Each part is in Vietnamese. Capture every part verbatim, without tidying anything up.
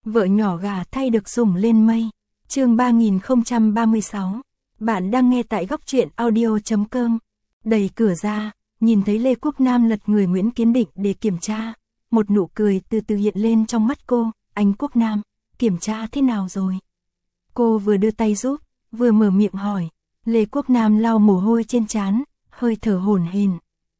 Vợ nhỏ gà thay được sủng lên mây. Chương ba nghìn không trăm ba mươi sáu. Bạn đang nghe tại góc truyện audio chấm com. Đẩy cửa ra, nhìn thấy Lê Quốc Nam lật người Nguyễn Kiến Định để kiểm tra. Một nụ cười từ từ hiện lên trong mắt cô. Anh Quốc Nam, kiểm tra thế nào rồi? Cô vừa đưa tay giúp, vừa mở miệng hỏi. Lê Quốc Nam lau mồ hôi trên trán, hơi thở hổn hển.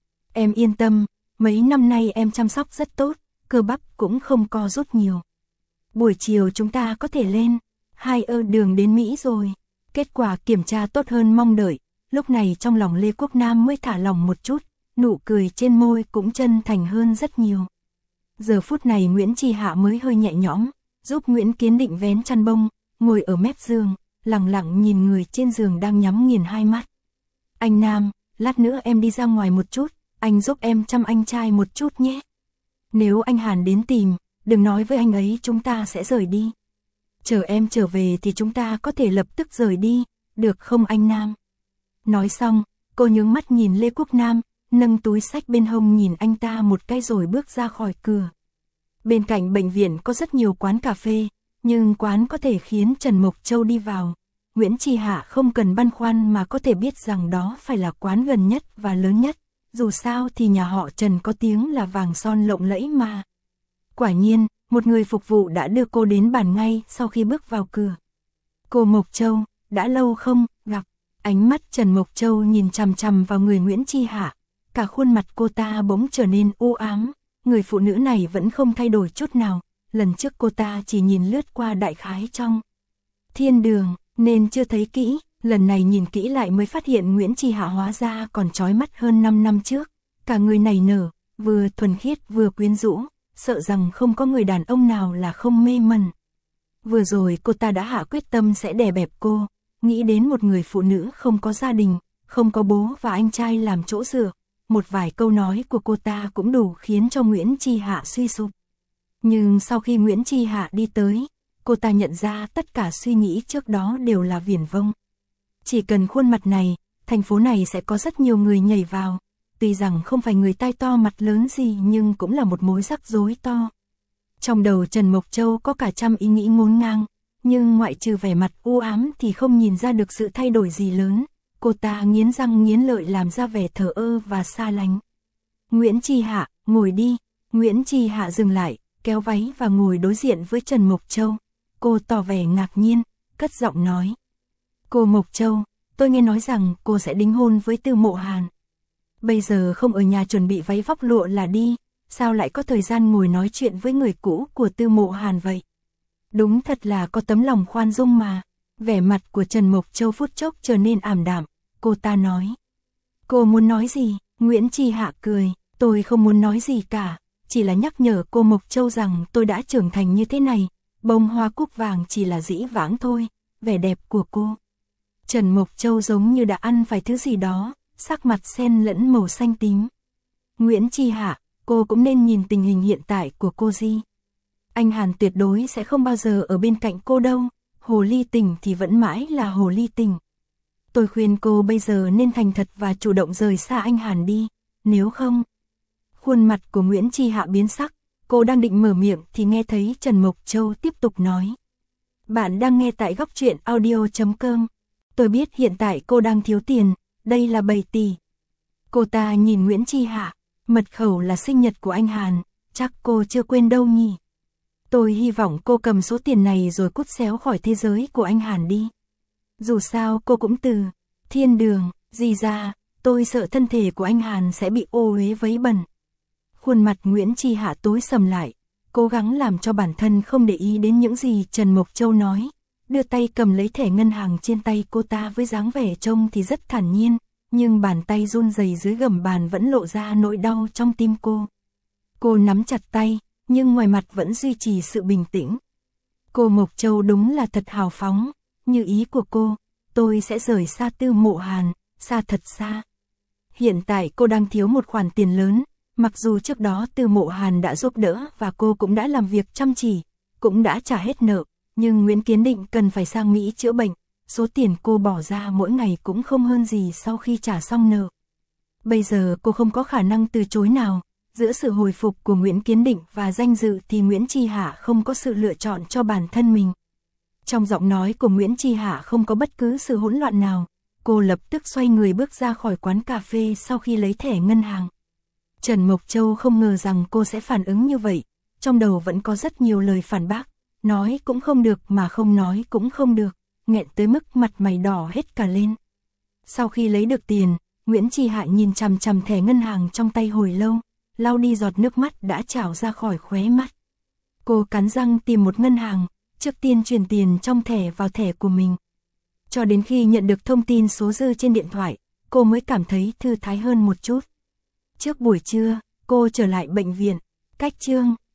Em yên tâm, mấy năm nay em chăm sóc rất tốt, cơ bắp cũng không co rút nhiều. Buổi chiều chúng ta có thể lên, hai ơ đường đến Mỹ rồi. Kết quả kiểm tra tốt hơn mong đợi, lúc này trong lòng Lê Quốc Nam mới thả lòng một chút, nụ cười trên môi cũng chân thành hơn rất nhiều. Giờ phút này Nguyễn Chi Hạ mới hơi nhẹ nhõm, giúp Nguyễn Kiến Định vén chăn bông, ngồi ở mép giường, lặng lặng nhìn người trên giường đang nhắm nghiền hai mắt. Anh Nam, lát nữa em đi ra ngoài một chút, anh giúp em chăm anh trai một chút nhé. Nếu anh Hàn đến tìm, đừng nói với anh ấy chúng ta sẽ rời đi. Chờ em trở về thì chúng ta có thể lập tức rời đi, được không anh Nam? Nói xong, cô nhướng mắt nhìn Lê Quốc Nam, nâng túi xách bên hông nhìn anh ta một cái rồi bước ra khỏi cửa. Bên cạnh bệnh viện có rất nhiều quán cà phê, nhưng quán có thể khiến Trần Mộc Châu đi vào. Nguyễn Chi Hạ không cần băn khoăn mà có thể biết rằng đó phải là quán gần nhất và lớn nhất. Dù sao thì nhà họ Trần có tiếng là vàng son lộng lẫy mà. Quả nhiên, một người phục vụ đã đưa cô đến bàn ngay sau khi bước vào cửa. Cô Mộc Châu, đã lâu không gặp. Ánh mắt Trần Mộc Châu nhìn chằm chằm vào người Nguyễn Chi Hạ. Cả khuôn mặt cô ta bỗng trở nên u ám. Người phụ nữ này vẫn không thay đổi chút nào. Lần trước cô ta chỉ nhìn lướt qua đại khái trong thiên đường, nên chưa thấy kỹ. Lần này nhìn kỹ lại mới phát hiện Nguyễn Chi Hạ hóa ra còn chói mắt hơn năm năm trước. Cả người này nở, vừa thuần khiết vừa quyến rũ, sợ rằng không có người đàn ông nào là không mê mẩn. Vừa rồi cô ta đã hạ quyết tâm sẽ đè bẹp cô, nghĩ đến một người phụ nữ không có gia đình, không có bố và anh trai làm chỗ dựa. Một vài câu nói của cô ta cũng đủ khiến cho Nguyễn Chi Hạ suy sụp. Nhưng sau khi Nguyễn Chi Hạ đi tới, cô ta nhận ra tất cả suy nghĩ trước đó đều là viển vông. Chỉ cần khuôn mặt này, thành phố này sẽ có rất nhiều người nhảy vào. Tuy rằng không phải người tai to mặt lớn gì nhưng cũng là một mối rắc rối to. Trong đầu Trần Mộc Châu có cả trăm ý nghĩ ngổn ngang, nhưng ngoại trừ vẻ mặt u ám thì không nhìn ra được sự thay đổi gì lớn. Cô ta nghiến răng nghiến lợi làm ra vẻ thờ ơ và xa lánh. Nguyễn Chi Hạ, ngồi đi. Nguyễn Chi Hạ dừng lại, kéo váy và ngồi đối diện với Trần Mộc Châu. Cô tỏ vẻ ngạc nhiên, cất giọng nói. Cô Mộc Châu, tôi nghe nói rằng cô sẽ đính hôn với Tư Mộ Hàn. Bây giờ không ở nhà chuẩn bị váy vóc lụa là đi, sao lại có thời gian ngồi nói chuyện với người cũ của Tư Mộ Hàn vậy? Đúng thật là có tấm lòng khoan dung mà. Vẻ mặt của Trần Mộc Châu phút chốc trở nên ảm đạm, cô ta nói. Cô muốn nói gì? Nguyễn Chi Hạ cười, tôi không muốn nói gì cả, chỉ là nhắc nhở cô Mộc Châu rằng tôi đã trưởng thành như thế này, bông hoa cúc vàng chỉ là dĩ vãng thôi, vẻ đẹp của cô. Trần Mộc Châu giống như đã ăn phải thứ gì đó, sắc mặt xen lẫn màu xanh tím. Nguyễn Chi Hạ, cô cũng nên nhìn tình hình hiện tại của cô Di. Anh Hàn tuyệt đối sẽ không bao giờ ở bên cạnh cô đâu, hồ ly tình thì vẫn mãi là hồ ly tình. Tôi khuyên cô bây giờ nên thành thật và chủ động rời xa anh Hàn đi, nếu không. Khuôn mặt của Nguyễn Chi Hạ biến sắc, cô đang định mở miệng thì nghe thấy Trần Mộc Châu tiếp tục nói. Bạn đang nghe tại góc truyện audio chấm com. Tôi biết hiện tại cô đang thiếu tiền, đây là bảy tỷ. Cô ta nhìn Nguyễn Chi Hạ, mật khẩu là sinh nhật của anh Hàn, chắc cô chưa quên đâu nhỉ. Tôi hy vọng cô cầm số tiền này rồi cút xéo khỏi thế giới của anh Hàn đi. Dù sao cô cũng từ thiên đường, gì ra, tôi sợ thân thể của anh Hàn sẽ bị ô uế vấy bẩn. Khuôn mặt Nguyễn Chi Hạ tối sầm lại, cố gắng làm cho bản thân không để ý đến những gì Trần Mộc Châu nói. Đưa tay cầm lấy thẻ ngân hàng trên tay cô ta với dáng vẻ trông thì rất thản nhiên, nhưng bàn tay run rẩy dưới gầm bàn vẫn lộ ra nỗi đau trong tim cô. Cô nắm chặt tay, nhưng ngoài mặt vẫn duy trì sự bình tĩnh. Cô Mộc Châu đúng là thật hào phóng, như ý của cô, tôi sẽ rời xa Tư Mộ Hàn, xa thật xa. Hiện tại cô đang thiếu một khoản tiền lớn, mặc dù trước đó Tư Mộ Hàn đã giúp đỡ và cô cũng đã làm việc chăm chỉ, cũng đã trả hết nợ. Nhưng Nguyễn Kiến Định cần phải sang Mỹ chữa bệnh, số tiền cô bỏ ra mỗi ngày cũng không hơn gì sau khi trả xong nợ. Bây giờ cô không có khả năng từ chối nào, Giữa sự hồi phục của Nguyễn Kiến Định và danh dự thì Nguyễn Chi Hạ không có sự lựa chọn cho bản thân mình. Trong giọng nói của Nguyễn Chi Hạ không có bất cứ sự hỗn loạn nào. Cô lập tức xoay người bước ra khỏi quán cà phê sau khi lấy thẻ ngân hàng. Trần Mộc Châu không ngờ rằng cô sẽ phản ứng như vậy. Trong đầu vẫn có rất nhiều lời phản bác. Nói cũng không được mà không nói cũng không được. Nghẹn tới mức mặt mày đỏ hết cả lên. Sau khi lấy được tiền, Nguyễn Chi Hạ nhìn chằm chằm thẻ ngân hàng trong tay hồi lâu. Lau đi giọt nước mắt đã trào ra khỏi khóe mắt. Cô cắn răng tìm một ngân hàng, trước tiên chuyển tiền trong thẻ vào thẻ của mình. Cho đến khi nhận được thông tin số dư trên điện thoại, cô mới cảm thấy thư thái hơn một chút. Trước buổi trưa, cô trở lại bệnh viện, cách Trương